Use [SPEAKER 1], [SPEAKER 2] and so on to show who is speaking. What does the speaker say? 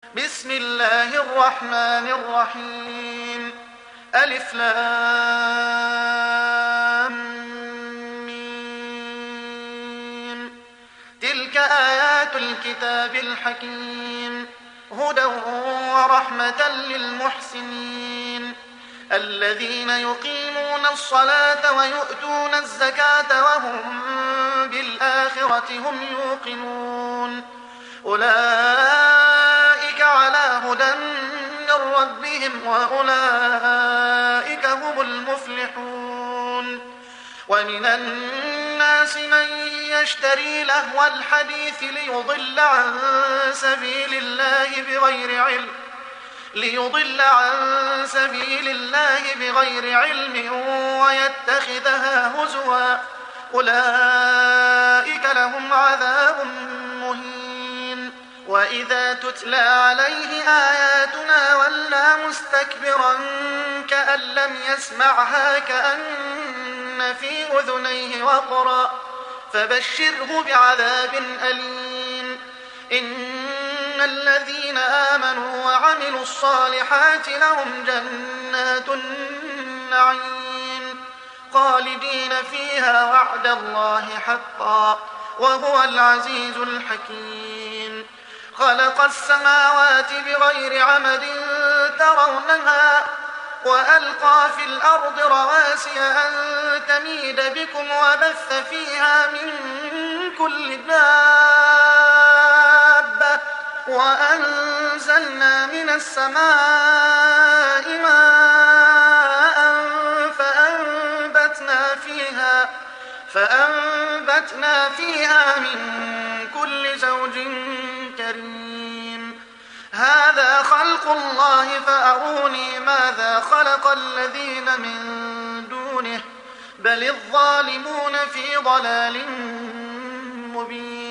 [SPEAKER 1] بسم الله الرحمن الرحيم. ألف لام ميم. تلك آيات الكتاب الحكيم، هدى ورحمة للمحسنين الذين يقيمون الصلاة ويؤتون الزكاة وهم بالآخرة هم يوقنون. أولئك على هدى من ربهم وأولئك هم المفلحون. ومن الناس من يشتري لهو الحديث ليضل عن سبيل الله بغير علم ويتخذها هزوا، أولئك لهم عذاب مهين. وإذا تتلى عليه آياتنا ولى مستكبرا كأن لم يسمعها كأن في أذنيه وقرا، فبشره بعذاب أليم. إن الذين آمنوا وعملوا الصالحات لهم جنات النعيم خالدين فيها وعد الله حقا وهو العزيز الحكيم. خلق السماوات بغير عمد ترونها وألقى في الأرض رواسي أن تميد بكم وبث فيها من كل دابة وأنزلنا من السماء ماء فأنبتنا فيها من كل زوج كريم. هذا خلق الله فأروني ماذا خلق الذين من دونه بل الظالمون في ضلال مبين.